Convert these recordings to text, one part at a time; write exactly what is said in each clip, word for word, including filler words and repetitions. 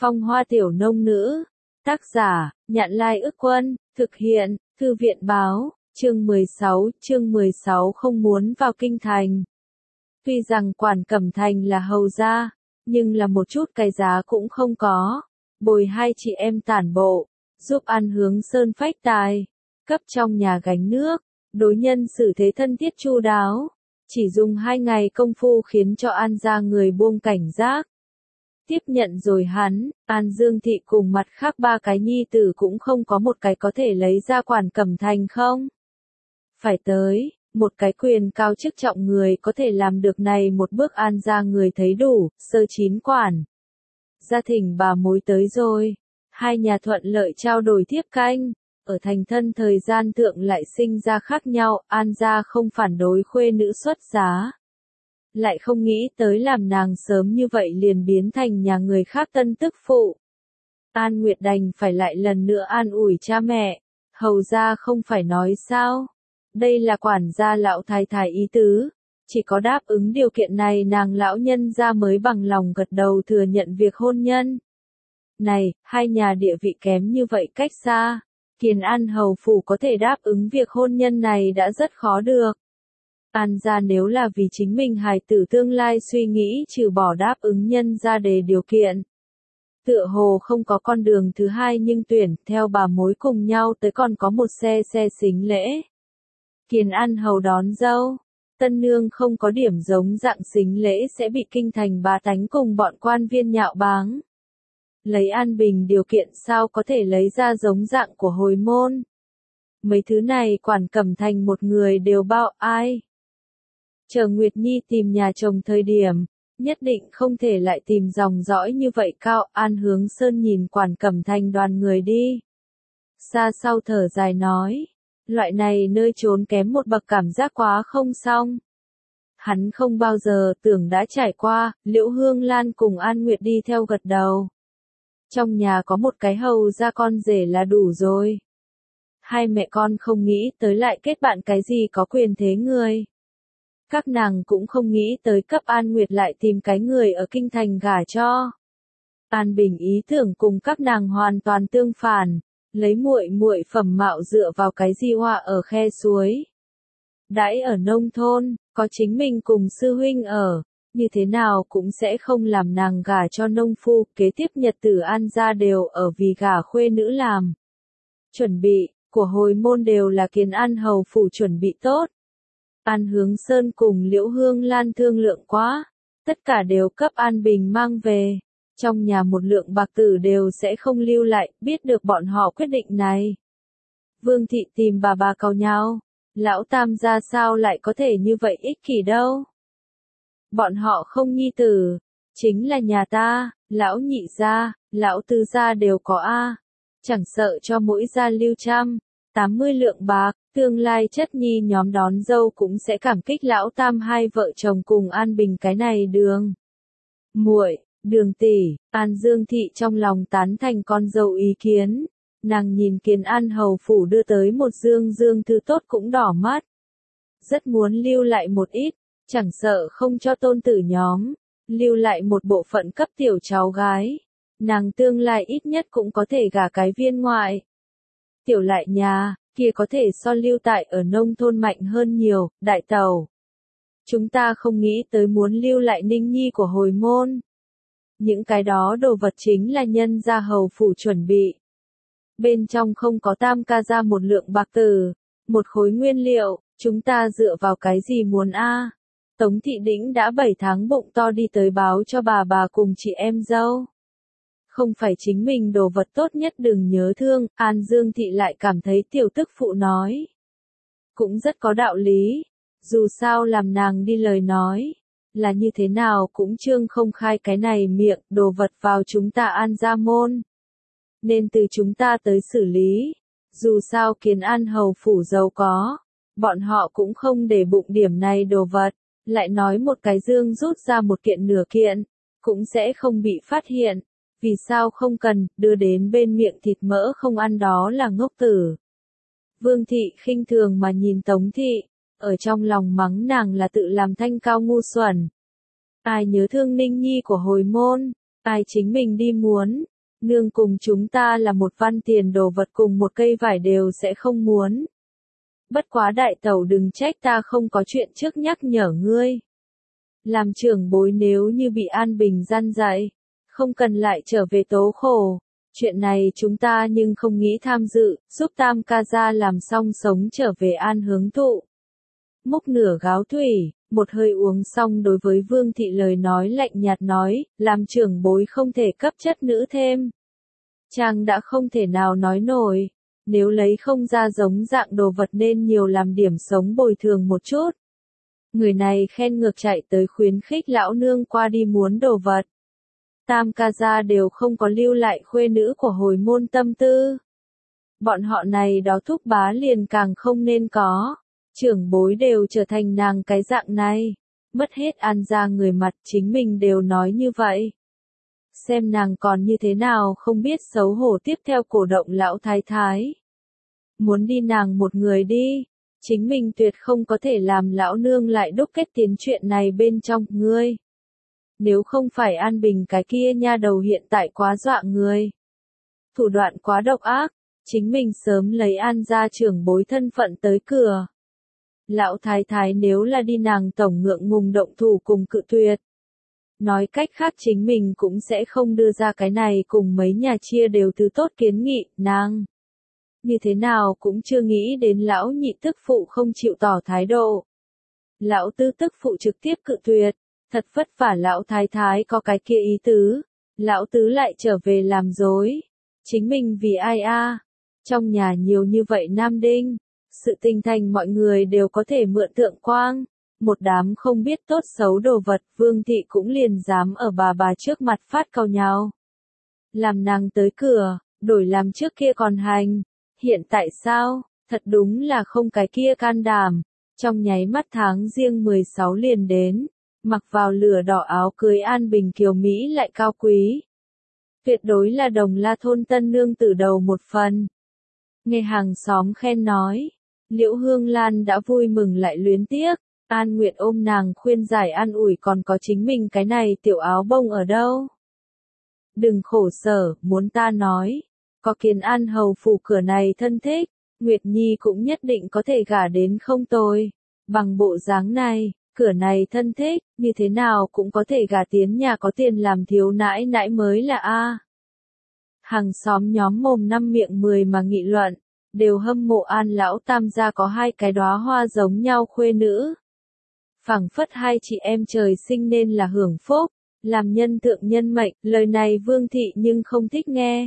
Phong hoa tiểu nông nữ. Tác giả, Nhạn Lai Ức Quân, thực hiện, Thư viện báo, chương mười sáu, chương mười sáu không muốn vào kinh thành. Tuy rằng Quản Cẩm Thành là hầu gia, nhưng là một chút cái giá cũng không có. Bồi hai chị em tản bộ, giúp An Hướng Sơn phách tài, cấp trong nhà gánh nước, đối nhân xử thế thân thiết chu đáo. Chỉ dùng hai ngày công phu khiến cho An gia người buông cảnh giác. Tiếp nhận rồi hắn, An Dương Thị cùng mặt khác ba cái nhi tử cũng không có một cái có thể lấy ra Quản Cẩm Thành không. Phải tới, một cái quyền cao chức trọng người có thể làm được này một bước. An gia người thấy đủ, sơ chín quản. Gia thỉnh bà mối tới rồi, hai nhà thuận lợi trao đổi thiếp canh. Ở thành thân thời gian thượng lại sinh ra khác nhau, An gia không phản đối khuê nữ xuất giá. Lại không nghĩ tới làm nàng sớm như vậy liền biến thành nhà người khác tân tức phụ. An Nguyệt đành phải lại lần nữa an ủi cha mẹ, hầu gia không phải nói sao. Đây là quản gia lão thái thái ý tứ, chỉ có đáp ứng điều kiện này nàng lão nhân gia mới bằng lòng gật đầu thừa nhận việc hôn nhân. Này, hai nhà địa vị kém như vậy cách xa, Kiền An hầu phủ có thể đáp ứng việc hôn nhân này đã rất khó được. An gia nếu là vì chính mình hài tử tương lai suy nghĩ trừ bỏ đáp ứng nhân gia đề điều kiện. Tựa hồ không có con đường thứ hai nhưng tuyển theo bà mối cùng nhau tới còn có một xe xe xính lễ. Kiền An hầu đón dâu, tân nương không có điểm giống dạng xính lễ sẽ bị kinh thành bá tánh cùng bọn quan viên nhạo báng. Lấy an bình điều kiện sao có thể lấy ra giống dạng của hồi môn. Mấy thứ này Quản Cẩm Thành một người đều bao ai. Chờ Nguyệt Nhi tìm nhà chồng thời điểm, nhất định không thể lại tìm dòng dõi như vậy cao. An Hướng Sơn nhìn Quản Cẩm Thành đoàn người đi. Xa sau thở dài nói, loại này nơi trốn kém một bậc cảm giác quá không xong. Hắn không bao giờ tưởng đã trải qua, Liễu Hương Lan cùng An Nguyệt đi theo gật đầu. Trong nhà có một cái hầu ra con rể là đủ rồi. Hai mẹ con không nghĩ tới lại kết bạn cái gì có quyền thế người. Các nàng cũng không nghĩ tới cấp An Nguyệt lại tìm cái người ở kinh thành gả cho. An Bình ý tưởng cùng các nàng hoàn toàn tương phản, lấy muội muội phẩm mạo dựa vào cái gì hoa ở khe suối. Đãi ở nông thôn, có chính mình cùng sư huynh ở, như thế nào cũng sẽ không làm nàng gả cho nông phu. Kế tiếp nhật tử An gia đều ở vì gả khuê nữ làm. Chuẩn bị, của hồi môn đều là Kiền An hầu phủ chuẩn bị tốt. An Hướng Sơn cùng Liễu Hương Lan thương lượng quá, tất cả đều cấp An Bình mang về, trong nhà một lượng bạc tử đều sẽ không lưu lại. Biết được bọn họ quyết định này, Vương thị tìm bà bà cau nhau, lão tam gia sao lại có thể như vậy ích kỷ đâu. Bọn họ không nhi tử, chính là nhà ta, lão nhị gia, lão tứ gia đều có a, chẳng sợ cho mỗi gia lưu trăm, tám mươi lượng bạc. Tương lai chất nhi nhóm đón dâu cũng sẽ cảm kích lão tam hai vợ chồng cùng An Bình cái này đường. Muội, Đường tỷ, An Dương Thị trong lòng tán thành con dâu ý kiến. Nàng nhìn Kiền An hầu phủ đưa tới một dương dương thư tốt cũng đỏ mắt. Rất muốn lưu lại một ít, chẳng sợ không cho tôn tử nhóm, lưu lại một bộ phận cấp tiểu cháu gái. Nàng tương lai ít nhất cũng có thể gả cái viên ngoại. Tiểu lại nhà kia có thể so lưu tại ở nông thôn mạnh hơn nhiều. Đại tẩu, chúng ta không nghĩ tới muốn lưu lại Ninh Nhi của hồi môn. Những cái đó đồ vật chính là nhân gia hầu phủ chuẩn bị. Bên trong không có tam ca ra một lượng bạc tử, một khối nguyên liệu, chúng ta dựa vào cái gì muốn a? Tống Thị Đĩnh đã bảy tháng bụng to đi tới báo cho bà bà cùng chị em dâu. Không phải chính mình đồ vật tốt nhất đừng nhớ thương. An Dương Thị lại cảm thấy tiểu tức phụ nói cũng rất có đạo lý. Dù sao làm nàng đi lời nói, là như thế nào cũng trương không khai cái này miệng. Đồ vật vào chúng ta An gia môn, nên từ chúng ta tới xử lý. Dù sao Kiền An hầu phủ giàu có, bọn họ cũng không để bụng điểm này đồ vật. Lại nói một cái dương rút ra một kiện nửa kiện, cũng sẽ không bị phát hiện. Vì sao không cần, đưa đến bên miệng thịt mỡ không ăn đó là ngốc tử. Vương thị khinh thường mà nhìn Tống Thị, ở trong lòng mắng nàng là tự làm thanh cao ngu xuẩn. Ai nhớ thương Ninh Nhi của hồi môn, ai chính mình đi muốn, Nương cùng chúng ta là một văn tiền đồ vật cùng một cây vải đều sẽ không muốn. Bất quá đại tẩu đừng trách ta không có chuyện trước nhắc nhở ngươi. Làm trưởng bối nếu như bị An Bình gian dạy, không cần lại trở về tố khổ. Chuyện này chúng ta nhưng không nghĩ tham dự, giúp Tam ca gia làm xong sống trở về an hướng thụ. Múc nửa gáo thủy, một hơi uống xong đối với Vương thị lời nói lạnh nhạt nói, làm trưởng bối không thể cấp chất nữ thêm. Chàng đã không thể nào nói nổi, nếu lấy không ra giống dạng đồ vật nên nhiều làm điểm sống bồi thường một chút. Người này khen ngược chạy tới khuyến khích lão nương qua đi muốn đồ vật. Tam ca gia đều không có lưu lại khuê nữ của hồi môn tâm tư. Bọn họ này đó thúc bá liền càng không nên có. Trưởng bối đều trở thành nàng cái dạng này. Mất hết An gia người mặt chính mình đều nói như vậy. Xem nàng còn như thế nào không biết xấu hổ tiếp theo cổ động lão thái thái. Muốn đi nàng một người đi. Chính mình tuyệt không có thể làm lão nương lại đúc kết tiến chuyện này bên trong ngươi. Nếu không phải An Bình cái kia nha đầu hiện tại quá dọa người. Thủ đoạn quá độc ác, chính mình sớm lấy An gia trưởng bối thân phận tới cửa. Lão thái thái nếu là đi nàng tổng ngượng ngùng động thủ cùng cự tuyệt. Nói cách khác chính mình cũng sẽ không đưa ra cái này cùng mấy nhà chia đều thứ tốt kiến nghị, nàng. Như thế nào cũng chưa nghĩ đến lão nhị tức phụ không chịu tỏ thái độ. Lão tư tức phụ trực tiếp cự tuyệt. Thật vất vả lão thái thái có cái kia ý tứ, lão tứ lại trở về làm dối. Chính mình vì ai a? Trong nhà nhiều như vậy nam đinh, sự tinh thành mọi người đều có thể mượn tượng quang. Một đám không biết tốt xấu đồ vật, Vương thị cũng liền dám ở bà bà trước mặt phát cau nhau. Làm nàng tới cửa, đổi làm trước kia còn hành. Hiện tại sao? Thật đúng là không cái kia can đảm. Trong nháy mắt tháng riêng mười sáu liền đến. Mặc vào lửa đỏ áo cưới An Bình kiều Mỹ lại cao quý. Tuyệt đối là Đồng La thôn tân nương từ đầu một phần. Nghe hàng xóm khen nói, Liễu Hương Lan đã vui mừng lại luyến tiếc, An Nguyệt ôm nàng khuyên giải an ủi còn có chính mình cái này tiểu áo bông ở đâu. Đừng khổ sở, muốn ta nói, có Kiến An hầu phủ cửa này thân thích, Nguyệt Nhi cũng nhất định có thể gả đến không tồi, bằng bộ dáng này. Cửa này thân thích, như thế nào cũng có thể gả tiến nhà có tiền làm thiếu nãi nãi mới là a. Hàng xóm nhóm mồm năm miệng mười mà nghị luận, đều hâm mộ An lão tam gia có hai cái đóa hoa giống nhau khuê nữ. Phảng phất hai chị em trời sinh nên là hưởng phúc, làm nhân thượng nhân mệnh, lời này Vương thị nhưng không thích nghe.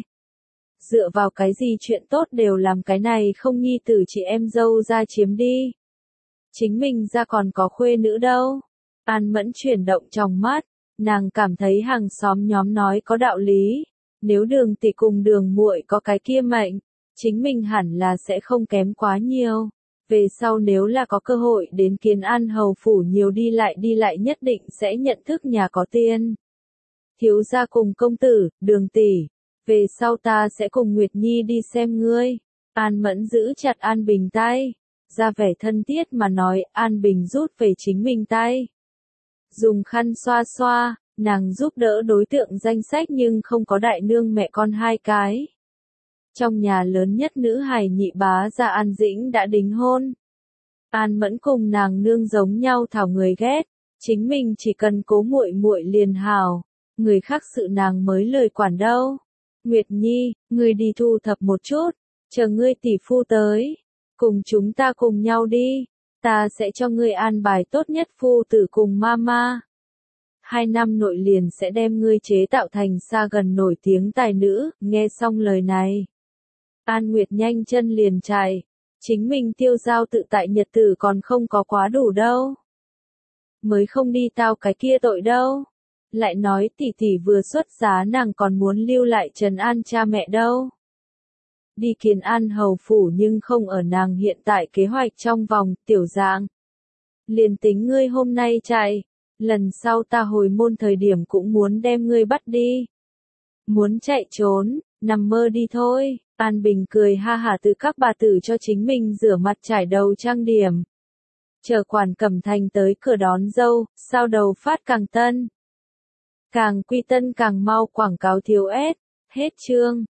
Dựa vào cái gì chuyện tốt đều làm cái này không nhi tử chị em dâu ra chiếm đi. Chính mình ra còn có khuê nữ đâu. An Mẫn chuyển động trong mắt, nàng cảm thấy hàng xóm nhóm nói có đạo lý. Nếu Đường tỷ cùng Đường muội có cái kia mệnh, chính mình hẳn là sẽ không kém quá nhiều. Về sau nếu là có cơ hội đến Kiến An hầu phủ nhiều đi lại đi lại nhất định sẽ nhận thức nhà có tiền. Thiếu gia cùng công tử, Đường tỷ, về sau ta sẽ cùng Nguyệt Nhi đi xem ngươi. An Mẫn giữ chặt An Bình tay. Ra vẻ thân thiết mà nói, An Bình rút về chính mình tay. Dùng khăn xoa xoa, nàng giúp đỡ đối tượng danh sách nhưng không có đại nương mẹ con hai cái. Trong nhà lớn nhất nữ hài nhị bá gia An Dĩnh đã đính hôn. An Mẫn cùng nàng nương giống nhau thảo người ghét, chính mình chỉ cần cố muội muội liền hào, người khác sự nàng mới lời quản đâu. Nguyệt Nhi, ngươi đi thu thập một chút, chờ ngươi tỷ phu tới. Cùng chúng ta cùng nhau đi, ta sẽ cho ngươi an bài tốt nhất phu tử cùng mama. Hai năm nội liền sẽ đem ngươi chế tạo thành xa gần nổi tiếng tài nữ, nghe xong lời này. An Nguyệt nhanh chân liền chạy, chính mình tiêu giao tự tại nhật tử còn không có quá đủ đâu. Mới không đi tao cái kia tội đâu. Lại nói tỷ tỷ vừa xuất giá nàng còn muốn lưu lại trấn an cha mẹ đâu. Đi Kiến An hầu phủ nhưng không ở nàng hiện tại kế hoạch trong vòng, tiểu dạng. Liền tính ngươi hôm nay chạy, lần sau ta hồi môn thời điểm cũng muốn đem ngươi bắt đi. Muốn chạy trốn, nằm mơ đi thôi. An Bình cười ha hả từ các bà tử cho chính mình rửa mặt trải đầu trang điểm. Chờ Quản Cẩm Thành tới cửa đón dâu, sao đầu phát càng tân. Càng quy tân càng mau quảng cáo thiếu ép. Hết chương.